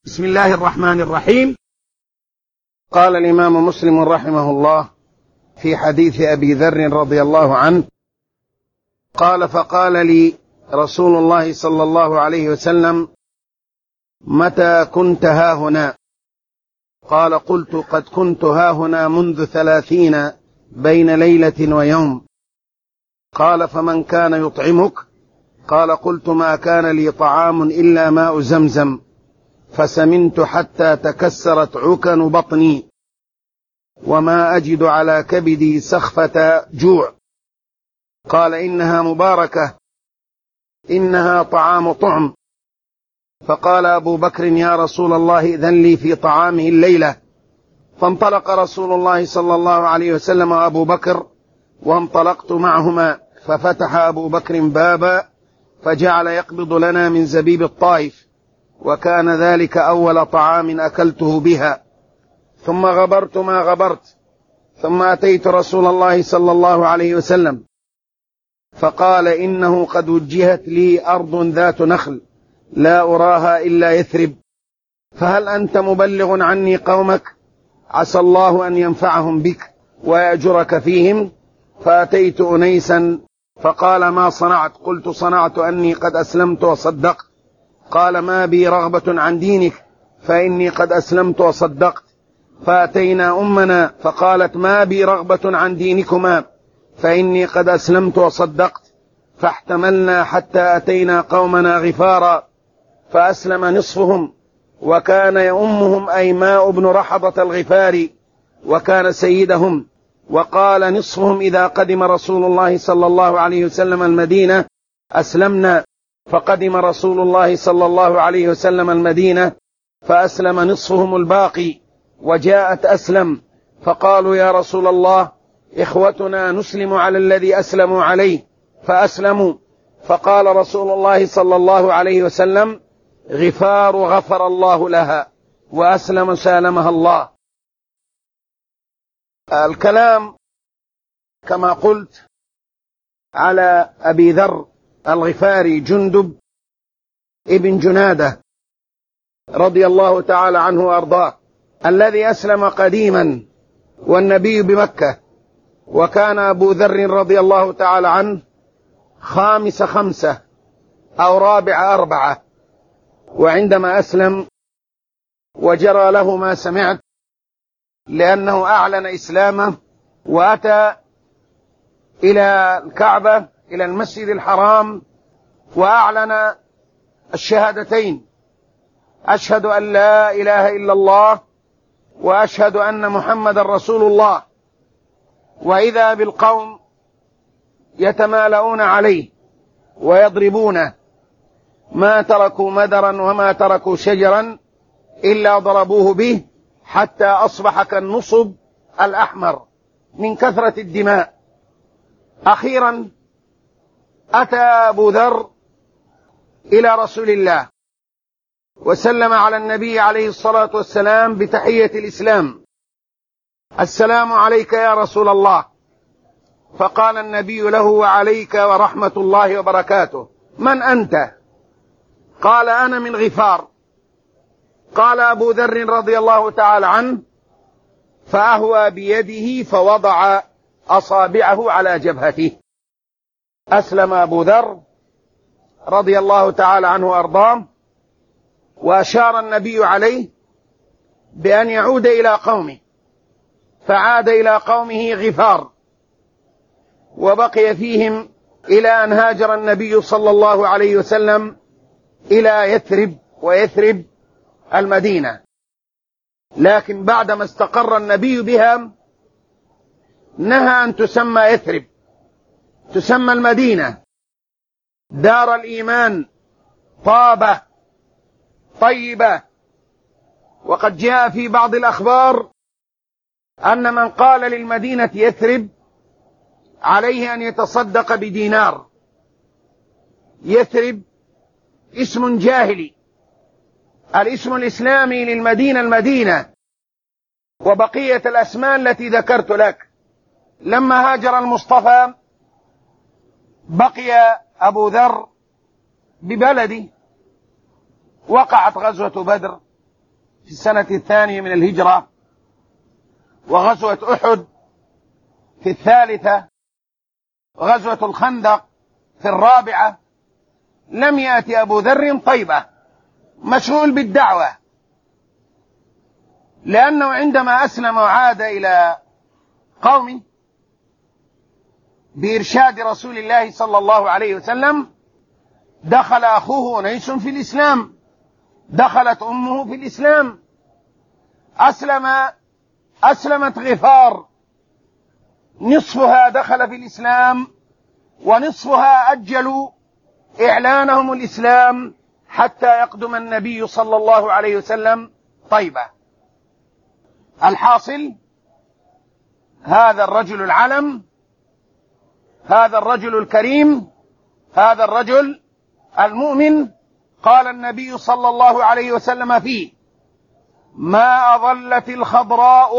بسم الله الرحمن الرحيم. قال الإمام مسلم رحمه الله في حديث أبي ذر رضي الله عنه قال: فقال لي رسول الله صلى الله عليه وسلم: متى كنت هاهنا؟ قال: قلت: قد كنت هاهنا منذ 30 بين ليلة ويوم. قال: فمن كان يطعمك؟ قال: قلت: ما كان لي طعام إلا ماء زمزم، فسمنت حتى تكسرت عكن بطني، وما أجد على كبدي سخفة جوع. قال: إنها مباركة، إنها طعام طعم. فقال أبو بكر: يا رسول الله، إذن لي في طعامه الليلة. فانطلق رسول الله صلى الله عليه وسلم وأبو بكر، وانطلقت معهما، ففتح أبو بكر بابا فجعل يقبض لنا من زبيب الطائف، وكان ذلك أول طعام أكلته بها. ثم غبرت ما غبرت، ثم أتيت رسول الله صلى الله عليه وسلم فقال: إنه قد وجهت لي أرض ذات نخل لا أراها إلا يثرب، فهل أنت مبلغ عني قومك؟ عسى الله أن ينفعهم بك ويأجرك فيهم. فأتيت أنيسا فقال: ما صنعت؟ قلت: صنعت أني قد أسلمت وصدقت. قال: ما بي رغبة عن دينك، فإني قد أسلمت وصدقت. فأتينا أمنا فقالت: ما بي رغبة عن دينكما، فإني قد أسلمت وصدقت. فاحتملنا حتى أتينا قومنا غفارا، فأسلم نصفهم، وكان يؤمهم أيماء بن رحضة الغفاري، وكان سيدهم. وقال نصفهم: إذا قدم رسول الله صلى الله عليه وسلم المدينة أسلمنا. فقدم رسول الله صلى الله عليه وسلم المدينة فأسلم نصفهم الباقي، وجاءت أسلم فقالوا: يا رسول الله، إخوتنا نسلم على الذي أسلموا عليه، فأسلموا. فقال رسول الله صلى الله عليه وسلم: غفار غفر الله لها، وأسلم سالمها الله. الكلام كما قلت على أبي ذر الغفاري جندب ابن جنادة رضي الله تعالى عنه وأرضاه، الذي أسلم قديما والنبي بمكة، وكان أبو ذر رضي الله تعالى عنه خامس 5 أو رابع 4. وعندما أسلم وجرى له ما سمعت، لأنه أعلن إسلامه وأتى إلى الكعبة، إلى المسجد الحرام، وأعلن الشهادتين: أشهد أن لا إله إلا الله وأشهد أن محمد رسول الله. وإذا بالقوم يتمالؤون عليه ويضربونه، ما تركوا مدرا وما تركوا شجرا إلا ضربوه به، حتى أصبح كالنصب الأحمر من كثرة الدماء. أخيرا أتى أبو ذر إلى رسول الله وسلم على النبي عليه الصلاة والسلام بتحية الإسلام: السلام عليك يا رسول الله. فقال النبي له: وعليك ورحمة الله وبركاته. من أنت؟ قال: أنا من غفار. قال أبو ذر رضي الله تعالى عنه: فأهوى بيده فوضع أصابعه على جبهته. أسلم أبو ذر رضي الله تعالى عنه وأرضاه، وأشار النبي عليه بأن يعود إلى قومه، فعاد إلى قومه غفار، وبقي فيهم إلى أن هاجر النبي صلى الله عليه وسلم إلى يثرب، ويثرب المدينة. لكن بعدما استقر النبي بها نهى أن تسمى يثرب، تسمى المدينة، دار الإيمان، طابة، طيبة. وقد جاء في بعض الأخبار أن من قال للمدينة يثرب عليه أن يتصدق بدينار. يثرب اسم جاهلي، الاسم الإسلامي للمدينة المدينة. وبقية الأسماء التي ذكرت لك. لما هاجر المصطفى بقي أبو ذر ببلده، وقعت غزوة بدر، في السنة 2 من الهجرة، وغزوة أحد في 3، وغزوة الخندق في 4، لم يأتي أبو ذر طيبة، مشغول بالدعوة، لأنه عندما أسلم وعاد إلى قومه بإرشاد رسول الله صلى الله عليه وسلم، دخل أخوه أنيس في الإسلام، دخلت أمه في الإسلام، أسلمت غفار، نصفها دخل في الإسلام ونصفها أجلوا إعلانهم الإسلام حتى يقدم النبي صلى الله عليه وسلم طيبة. الحاصل، هذا الرجل العلم، هذا الرجل الكريم، هذا الرجل المؤمن، قال النبي صلى الله عليه وسلم فيه: ما أضلت الخضراء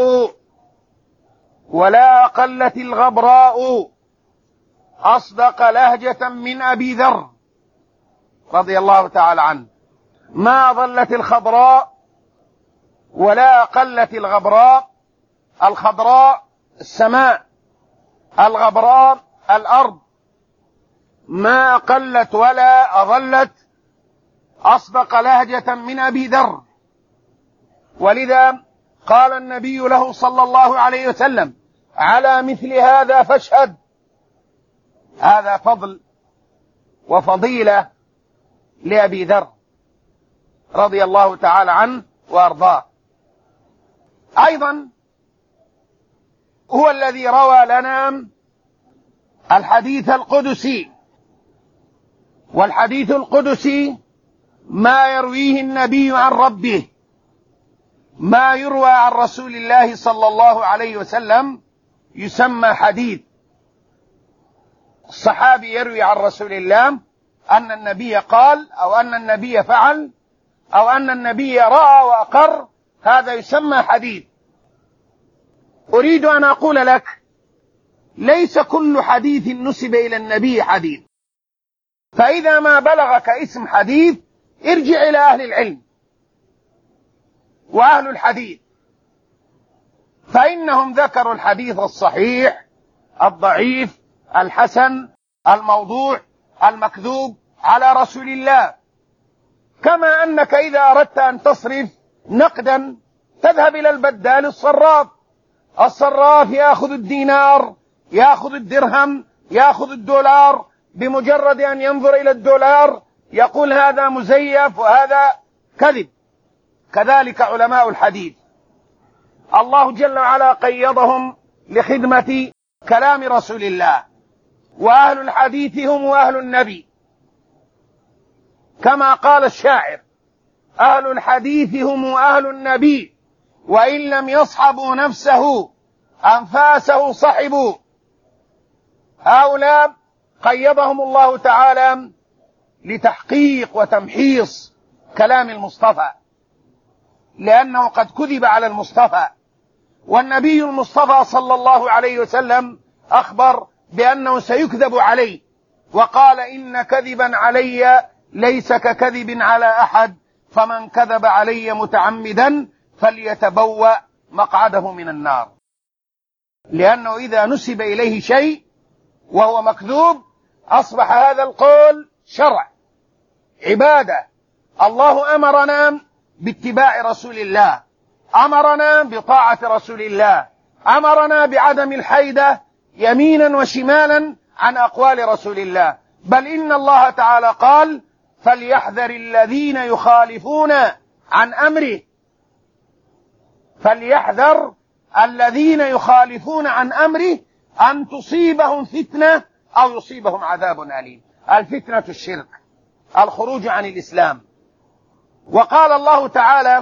ولا أقلت الغبراء أصدق لهجة من أبي ذر رضي الله تعالى عنه. ما أضلت الخضراء ولا أقلت الغبراء، الخضراء السماء، الغبراء الأرض، ما أقلت ولا أضلت أصدق لهجة من أبي ذر. ولذا قال النبي له صلى الله عليه وسلم: على مثل هذا فاشهد. هذا فضل وفضيلة لأبي ذر رضي الله تعالى عنه وأرضاه. أيضا هو الذي روى لنا الحديث القدسي، والحديث القدسي ما يرويه النبي عن ربه، ما يروى عن رسول الله صلى الله عليه وسلم يسمى حديث. الصحابي يروي عن رسول الله أن النبي قال، أو أن النبي فعل، أو أن النبي رأى وأقر، هذا يسمى حديث. أريد أن أقول لك: ليس كل حديث نسب إلى النبي حديث، فإذا ما بلغك اسم حديث ارجع إلى أهل العلم وأهل الحديث، فإنهم ذكروا الحديث الصحيح، الضعيف، الحسن، الموضوع، المكذوب على رسول الله. كما أنك إذا أردت أن تصرف نقدا تذهب إلى البدال الصراف، الصراف يأخذ الدينار، يأخذ الدرهم، يأخذ الدولار، بمجرد أن ينظر إلى الدولار يقول هذا مزيف وهذا كذب. كذلك علماء الحديث، الله جل وعلا قيضهم لخدمة كلام رسول الله، وأهل الحديث هم أهل النبي، كما قال الشاعر: أهل الحديث هم أهل النبي، وإن لم يصحبوا نفسه أنفاسه صحبوا. هؤلاء قيضهم الله تعالى لتحقيق وتمحيص كلام المصطفى، لأنه قد كذب على المصطفى، والنبي المصطفى صلى الله عليه وسلم أخبر بأنه سيكذب عليه، وقال: إن كذبا علي ليس ككذب على أحد، فمن كذب علي متعمدا فليتبوأ مقعده من النار. لأنه إذا نسب إليه شيء وهو مكذوب أصبح هذا القول شرع، عبادة. الله أمرنا باتباع رسول الله، أمرنا بطاعة رسول الله، أمرنا بعدم الحيدة يمينا وشمالا عن أقوال رسول الله. بل إن الله تعالى قال: فليحذر الذين يخالفون عن أمره، فليحذر الذين يخالفون عن أمره أن تصيبهم فتنة أو يصيبهم عذاب أليم. الفتنة الشرك، الخروج عن الإسلام. وقال الله تعالى: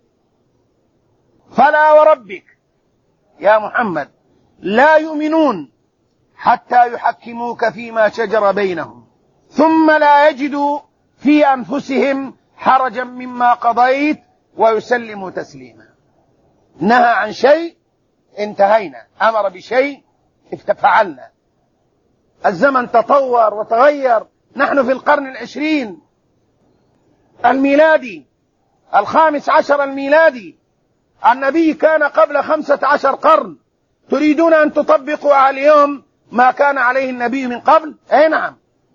فلا وربك يا محمد لا يؤمنون حتى يحكموك فيما شجر بينهم ثم لا يجدوا في أنفسهم حرجا مما قضيت ويسلموا تسليما. نهى عن شيء انتهينا، أمر بشيء فعلنا. الزمن تطور وتغير، نحن في القرن 20 الميلادي، 15 الميلادي. النبي كان قبل 15 قرن. تريدون أن تطبقوا اليوم ما كان عليه النبي من قبل؟ أي نعم،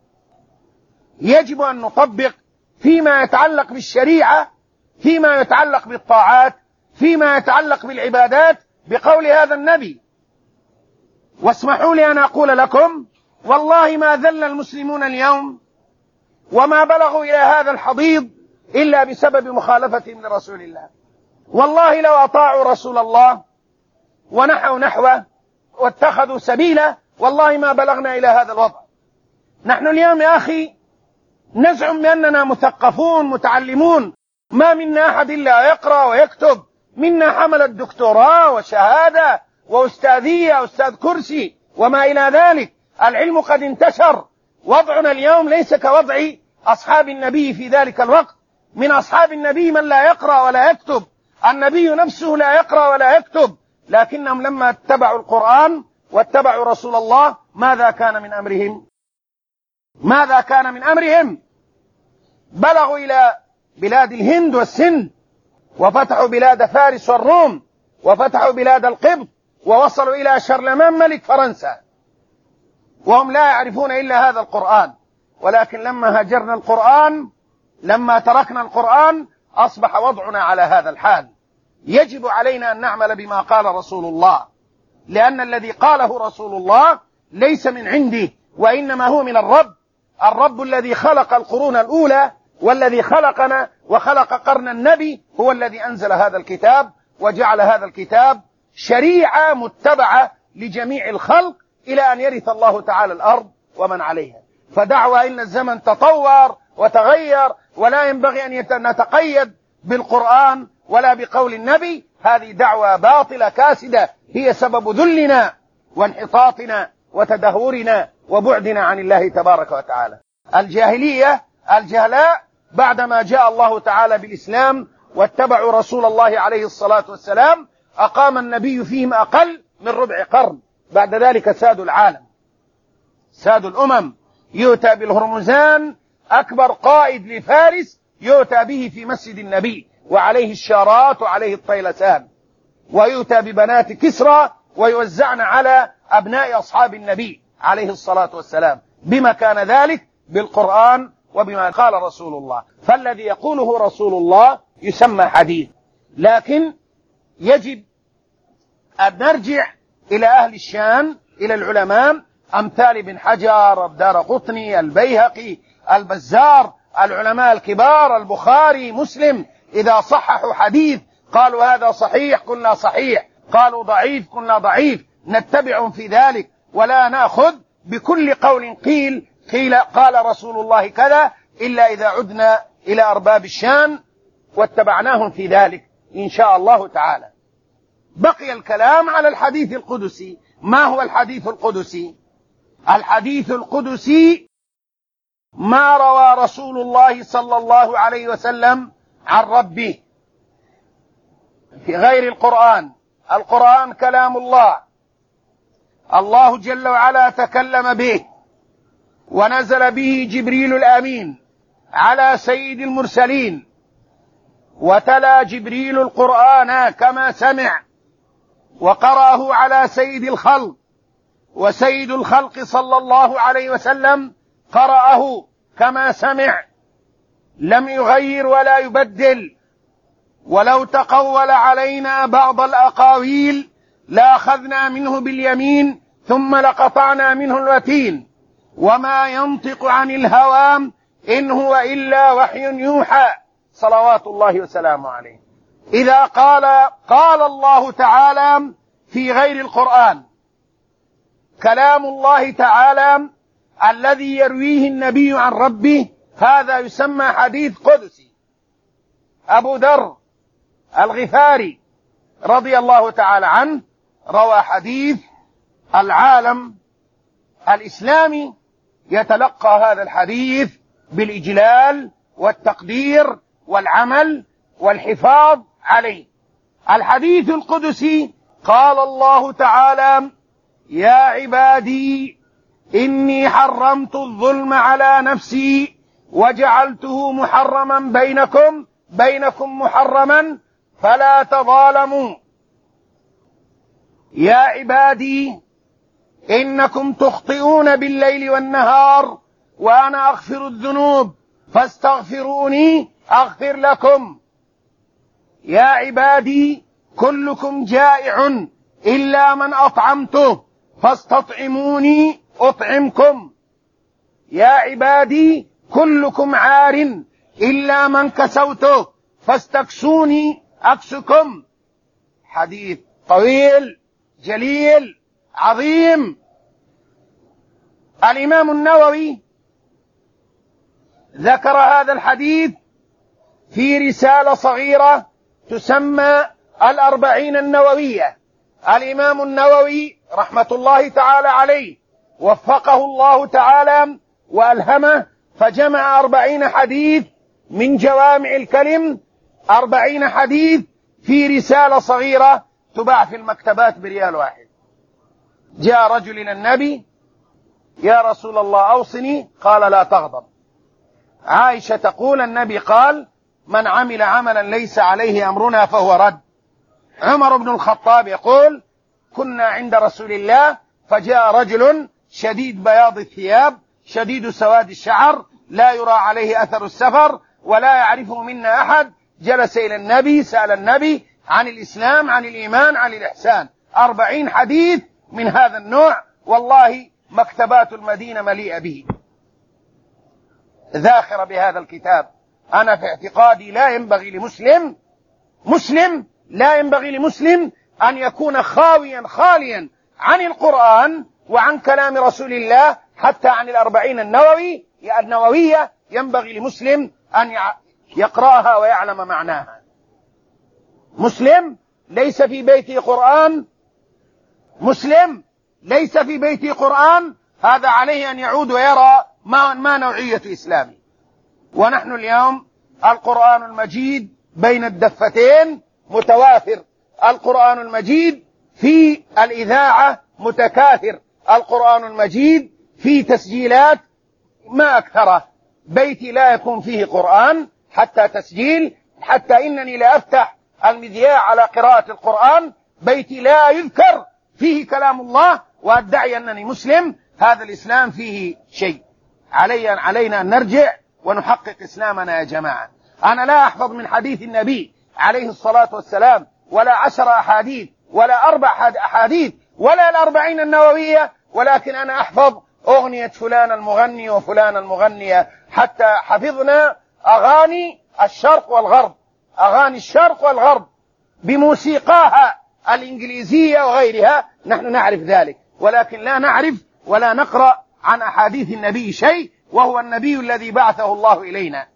يجب أن نطبق فيما يتعلق بالشريعة، فيما يتعلق بالطاعات، فيما يتعلق بالعبادات بقول هذا النبي. واسمحوا لي أن أقول لكم والله ما ذل المسلمون اليوم وما بلغوا إلى هذا الحضيض إلا بسبب مخالفتهم لرسول الله. والله لو أطاعوا رسول الله ونحوا نحوه واتخذوا سبيله والله ما بلغنا إلى هذا الوضع. نحن اليوم يا أخي نزعم بأننا مثقفون متعلمون، ما منا أحد إلا يقرأ ويكتب، منا حمل الدكتوراه وشهادة وأستاذية أستاذ كرسي وما إلى ذلك. العلم قد انتشر. وضعنا اليوم ليس كوضع أصحاب النبي في ذلك الوقت. من أصحاب النبي من لا يقرأ ولا يكتب، النبي نفسه لا يقرأ ولا يكتب، لكنهم لما اتبعوا القرآن واتبعوا رسول الله ماذا كان من أمرهم؟ ماذا كان من أمرهم؟ بلغوا إلى بلاد الهند والسند، وفتحوا بلاد فارس والروم، وفتحوا بلاد القبط، ووصلوا إلى شارلمان ملك فرنسا، وهم لا يعرفون إلا هذا القرآن. ولكن لما هجرنا القرآن، لما تركنا القرآن، أصبح وضعنا على هذا الحال. يجب علينا أن نعمل بما قال رسول الله، لأن الذي قاله رسول الله ليس من عنده، وإنما هو من الرب الذي خلق القرون الأولى، والذي خلقنا وخلق قرن النبي هو الذي أنزل هذا الكتاب وجعل هذا الكتاب شريعة متبعة لجميع الخلق إلى أن يرث الله تعالى الأرض ومن عليها. فدعوى إن الزمن تطور وتغير ولا ينبغي أن نتقيد بالقرآن ولا بقول النبي، هذه دعوة باطلة كاسدة، هي سبب ذلنا وانحطاطنا وتدهورنا وبعدنا عن الله تبارك وتعالى. الجاهلية الجهلاء بعدما جاء الله تعالى بالإسلام واتبعوا رسول الله عليه الصلاة والسلام، أقام النبي فيهم أقل من ربع قرن. بعد ذلك سادوا العالم، سادوا الأمم. يؤتى بالهرمزان أكبر قائد لفارس، يؤتى به في مسجد النبي وعليه الشارات وعليه الطيلسان، ويؤتى ببنات كسرى ويوزعن على أبناء أصحاب النبي عليه الصلاة والسلام. بما كان ذلك؟ بالقرآن وبما قال رسول الله. فالذي يقوله رسول الله يسمى حديث. لكن يجب أن نرجع إلى أهل الشان، إلى العلماء أمثال ابن حجر، الدارقطني، البيهقي، البزار، العلماء الكبار، البخاري، مسلم. إذا صححوا حديث قالوا هذا صحيح قلنا صحيح، قالوا ضعيف قلنا ضعيف، نتبعهم في ذلك ولا نأخذ بكل قول قال رسول الله كذا، إلا إذا عدنا إلى أرباب الشان واتبعناهم في ذلك إن شاء الله تعالى. بقي الكلام على الحديث القدسي. ما هو الحديث القدسي؟ الحديث القدسي ما روى رسول الله صلى الله عليه وسلم عن ربه في غير القرآن. القرآن كلام الله، الله جل وعلا تكلم به ونزل به جبريل الأمين على سيد المرسلين، وتلا جبريل القرآن كما سمع وقرأه على سيد الخلق، وسيد الخلق صلى الله عليه وسلم قرأه كما سمع، لم يغير ولا يبدل. ولو تقول علينا بعض الأقاويل لأخذنا منه باليمين ثم لقطعنا منه الوتين، وما ينطق عن الهوى إن هو إلا وحي يوحى، صلوات الله وسلامه عليه. إذا قال الله تعالى في غير القرآن كلام الله تعالى الذي يرويه النبي عن ربه، هذا يسمى حديث قدسي. أبو ذر الغفاري رضي الله تعالى عنه روى حديث العالم الإسلامي يتلقى هذا الحديث بالإجلال والتقدير والعمل والحفاظ عليه. الحديث القدسي قال الله تعالى: يا عبادي إني حرمت الظلم على نفسي وجعلته محرما بينكم بينكم محرما فلا تظالموا. يا عبادي إنكم تخطئون بالليل والنهار وأنا أغفر الذنوب فاستغفروني أغفر لكم. يا عبادي كلكم جائع إلا من أطعمته فاستطعموني أطعمكم. يا عبادي كلكم عار إلا من كسوته فاستكسوني أكسكم. حديث طويل جليل عظيم. الإمام النووي ذكر هذا الحديث في رسالة صغيرة تسمى الأربعين النووية. الإمام النووي رحمة الله تعالى عليه وفقه الله تعالى وألهمه، فجمع 40 حديث من جوامع الكلم، 40 حديث في رسالة صغيرة تباع في المكتبات بريال واحد. جاء رجل إلى النبي: يا رسول الله أوصني. قال: لا تغضب. عائشة تقول: النبي قال: من عمل عملا ليس عليه أمرنا فهو رد. عمر بن الخطاب يقول: كنا عند رسول الله فجاء رجل شديد بياض الثياب شديد سواد الشعر لا يرى عليه أثر السفر ولا يعرفه منا أحد، جلس إلى النبي سأل النبي عن الإسلام عن الإيمان عن الإحسان. 40 حديث من هذا النوع، والله مكتبات المدينة مليئة به، ذاخرة بهذا الكتاب. أنا في اعتقادي لا ينبغي لمسلم أن يكون خاليا عن القرآن وعن كلام رسول الله، حتى عن 40 النووية ينبغي لمسلم أن يقرأها ويعلم معناها. مسلم ليس في بيته قرآن، هذا عليه أن يعود ويرى ما نوعية إسلامه. ونحن اليوم القرآن المجيد بين الدفتين متوافر، القرآن المجيد في الإذاعة متكاثر، القرآن المجيد في تسجيلات ما أكثره. بيتي لا يكون فيه قرآن حتى تسجيل، حتى إنني لا أفتح المذياع على قراءة القرآن، بيتي لا يذكر فيه كلام الله وأدعي أنني مسلم. هذا الإسلام فيه شيء. علينا أن نرجع ونحقق إسلامنا يا جماعة. أنا لا أحفظ من حديث النبي عليه الصلاة والسلام ولا 10 أحاديث ولا 4 أحاديث ولا 40 النووية، ولكن أنا أحفظ أغنية فلان المغني وفلان المغنية، حتى حفظنا أغاني الشرق والغرب بموسيقاها الإنجليزية وغيرها. نحن نعرف ذلك، ولكن لا نعرف ولا نقرأ عن أحاديث النبي شيء، وهو النبي الذي بعثه الله إلينا.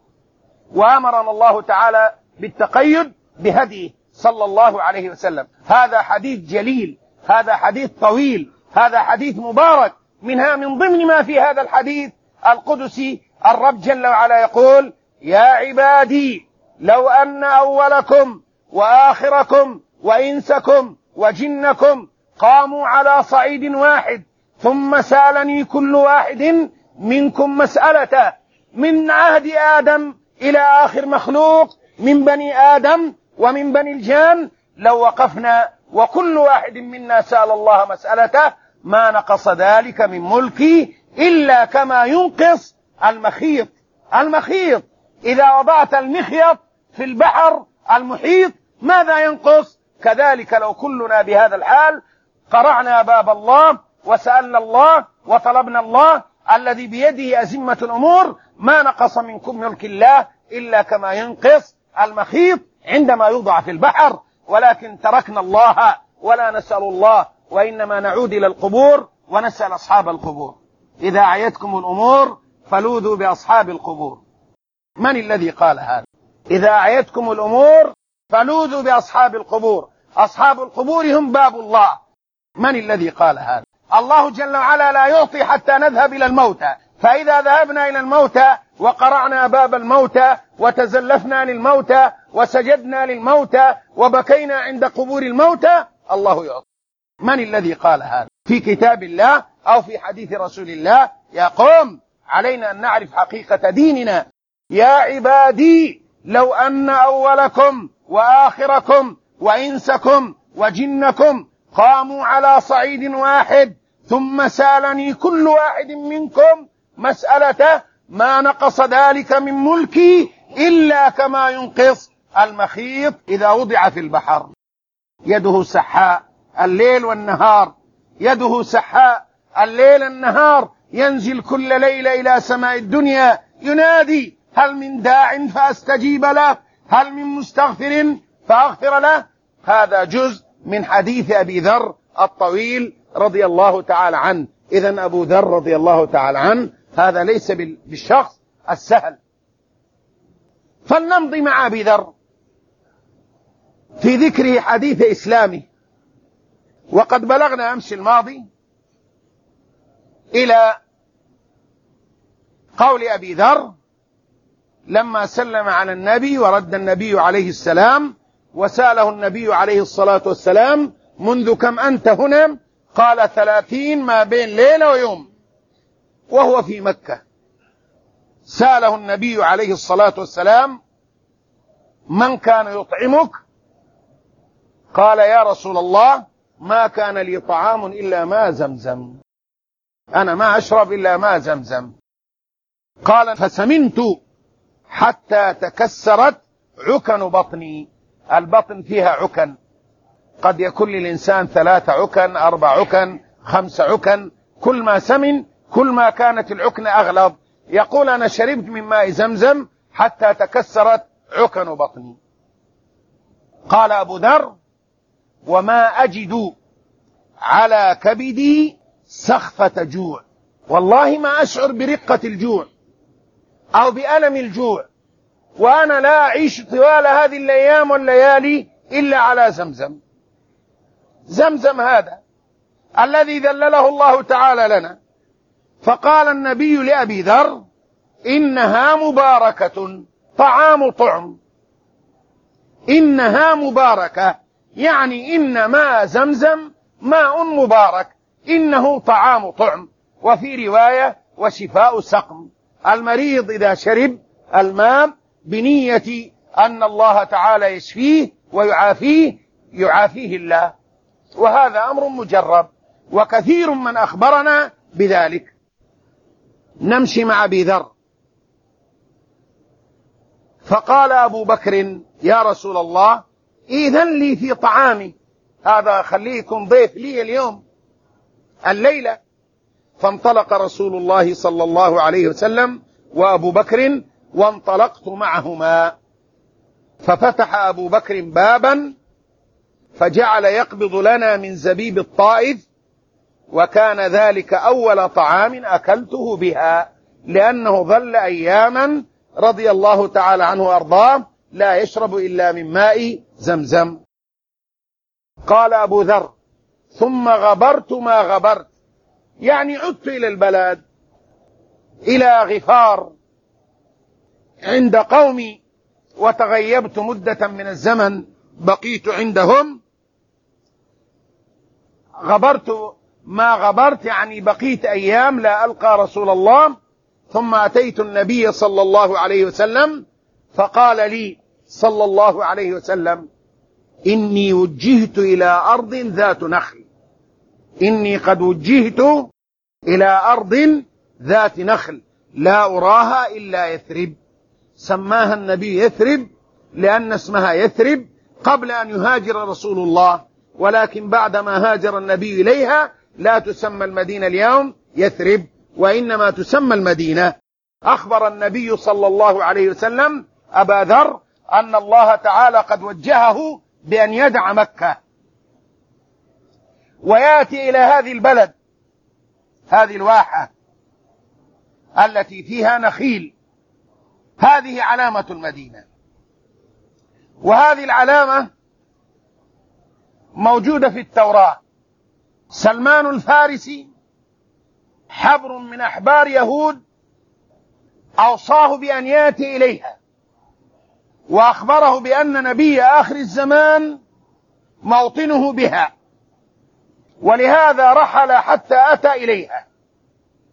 وأمرنا الله تعالى بالتقيد بهديه صلى الله عليه وسلم. هذا حديث جليل، هذا حديث طويل، هذا حديث مبارك. من ضمن ما في هذا الحديث القدسي الرب جل وعلا يقول: يا عبادي لو أن أولكم وآخركم وإنسكم وجنكم قاموا على صعيد واحد ثم سألني كل واحد منكم مسألة من عهد آدم إلى آخر مخلوق من بني آدم ومن بني الجان، لو وقفنا وكل واحد منا سأل الله مسألته ما نقص ذلك من ملكي إلا كما ينقص المخيط. إذا وضعت المخيط في البحر المحيط ماذا ينقص؟ كذلك لو كلنا بهذا الحال قرعنا باب الله وسألنا الله وطلبنا الله الذي بيده أزمة الأمور، ما نقص منكم ملك الله إلا كما ينقص المخيط عندما يوضع في البحر. ولكن تركنا الله ولا نسأل الله، وإنما نعود إلى القبور ونسأل أصحاب القبور. إذا أعيتكم الأمور فلوذوا بأصحاب القبور. من الذي قال هذا؟ إذا أعيتكم الأمور فلوذوا بأصحاب القبور. أصحاب القبور هم باب الله. من الذي قال هذا؟ الله جل وعلا لا يعطي حتى نذهب إلى الموتى، فإذا ذهبنا إلى الموتى وقرعنا باب الموتى وتزلفنا للموتى وسجدنا للموتى وبكينا عند قبور الموتى، الله يعطي. من الذي قال هذا؟ في كتاب الله أو في حديث رسول الله؟ يا قوم، علينا أن نعرف حقيقة ديننا. يا عبادي لو أن أولكم وآخركم وإنسكم وجنكم قاموا على صعيد واحد ثم سألني كل واحد منكم مسألته ما نقص ذلك من ملكي إلا كما ينقص المخيط إذا وضع في البحر. يده سحاء الليل والنهار، يده سحاء الليل النهار، ينزل كل ليلة إلى سماء الدنيا ينادي هل من داع فأستجيب له، هل من مستغفر فأغفر له. هذا جزء من حديث أبي ذر الطويل رضي الله تعالى عنه. إذن أبو ذر رضي الله تعالى عنه هذا ليس بالشخص السهل. فلنمضي مع أبي ذر في ذكره حديث إسلامه. وقد بلغنا أمس الماضي إلى قول أبي ذر لما سلم على النبي ورد النبي عليه السلام وسأله النبي عليه الصلاة والسلام منذ كم أنت هنا؟ قال 30 ما بين ليلة ويوم، وهو في مكة. سأله النبي عليه الصلاة والسلام من كان يطعمك؟ قال يا رسول الله ما كان لي طعام إلا ماء زمزم، أنا ما أشرب إلا ماء زمزم. قال فسمنت حتى تكسرت عكن بطني. البطن فيها عكن، قد يكون للإنسان 3 عكن 4 عكن 5 عكن، كل ما سمن كل ما كانت العكن أغلظ. يقول أنا شربت من ماء زمزم حتى تكسرت عكن بطني. قال أبو ذر وما أجد على كبدي سخفة جوع، والله ما أشعر برقة الجوع أو بألم الجوع، وأنا لا أعيش طوال هذه الأيام والليالي إلا على زمزم. زمزم هذا الذي ذلله الله تعالى لنا. فقال النبي لأبي ذر إنها مباركة طعام طعم. إنها مباركة يعني إن ماء زمزم ماء مبارك، إنه طعام طعم. وفي رواية وشفاء سقم. المريض إذا شرب الماء بنية أن الله تعالى يشفيه ويعافيه يعافيه الله، وهذا أمر مجرب وكثير من أخبرنا بذلك. نمشي مع أبي ذر. فقال أبو بكر يا رسول الله إذن لي في طعامي، هذا خليكم ضيف لي اليوم الليلة. فانطلق رسول الله صلى الله عليه وسلم وأبو بكر وانطلقت معهما. ففتح أبو بكر بابا فجعل يقبض لنا من زبيب الطائف، وكان ذلك أول طعام أكلته بها، لأنه ظل أياما رضي الله تعالى عنه وأرضاه لا يشرب إلا من ماء زمزم. قال أبو ذر ثم غبرت ما غبرت، يعني عدت إلى البلد إلى غفار عند قومي، وتغيبت مدة من الزمن بقيت عندهم. غبرت ما غبرت يعني بقيت أيام لا ألقى رسول الله. ثم أتيت النبي صلى الله عليه وسلم فقال لي صلى الله عليه وسلم إني وجهت إلى أرض ذات نخل، إني قد وجهت إلى أرض ذات نخل لا أراها إلا يثرب. سماها النبي يثرب لأن اسمها يثرب قبل أن يهاجر رسول الله، ولكن بعدما هاجر النبي إليها لا تسمى المدينة اليوم يثرب، وإنما تسمى المدينة. أخبر النبي صلى الله عليه وسلم أبا ذر أن الله تعالى قد وجهه بأن يدع مكة ويأتي إلى هذه البلد، هذه الواحة التي فيها نخيل، هذه علامة المدينة. وهذه العلامة موجودة في التوراة. سلمان الفارسي حبر من أحبار يهود أوصاه بأن يأتي إليها، وأخبره بأن نبي آخر الزمان موطنه بها، ولهذا رحل حتى أتى إليها.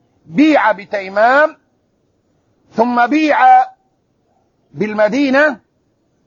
بيع بتيمام ثم بيع بالمدينة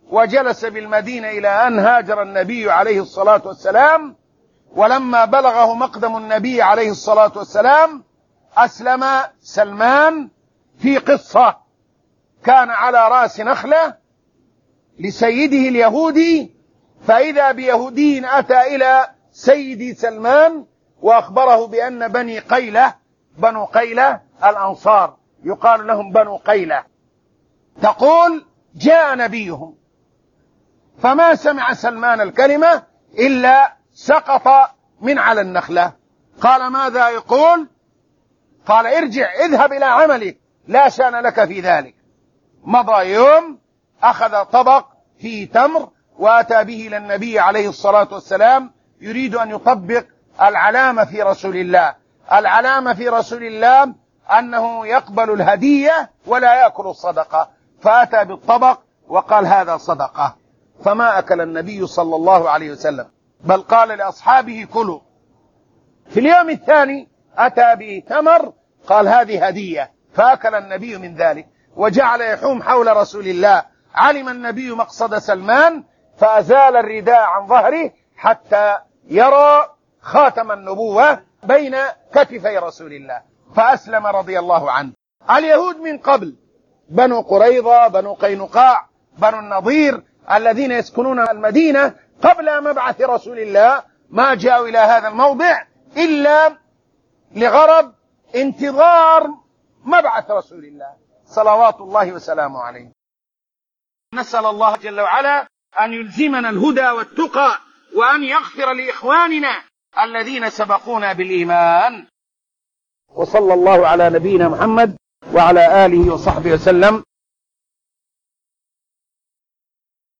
وجلس بالمدينة إلى أن هاجر النبي عليه الصلاة والسلام. ولما بلغه مقدم النبي عليه الصلاة والسلام أسلم سلمان في قصة. كان على رأس نخلة لسيده اليهودي، فإذا بيهودي أتى إلى سيدي سلمان وأخبره بأن بنو قيلة الأنصار يقال لهم بنو قيلة، تقول جاء نبيهم. فما سمع سلمان الكلمة إلا سقط من على النخلة. قال ماذا يقول؟ قال ارجع اذهب إلى عملك، لا شأن لك في ذلك. مضى يوم، أخذ طبق فيه تمر وأتى به إلى النبي عليه الصلاة والسلام يريد أن يطبق العلامة في رسول الله. العلامة في رسول الله أنه يقبل الهدية ولا يأكل الصدقة، فأتى بالطبق وقال هذا صدقة. فما أكل النبي صلى الله عليه وسلم، بل قال لأصحابه كلوا. في اليوم الثاني أتى بتمر قال هذه هدية، فأكل النبي من ذلك وجعل يحوم حول رسول الله. علم النبي مقصد سلمان فأزال الرداء عن ظهره حتى يرى خاتم النبوة بين كتفي رسول الله، فأسلم رضي الله عنه. اليهود من قبل، بنو قريظة، بنو قينقاع، بنو النضير، الذين يسكنون المدينة قبل مبعث رسول الله، ما جاءوا إلى هذا الموضع إلا لغرض انتظار مبعث رسول الله صلوات الله وسلامه عليه. نسأل الله جل وعلا أن يلزمنا الهدى والتقى، وأن يغفر لإخواننا الذين سبقونا بالإيمان. وصلى الله على نبينا محمد وعلى آله وصحبه وسلم.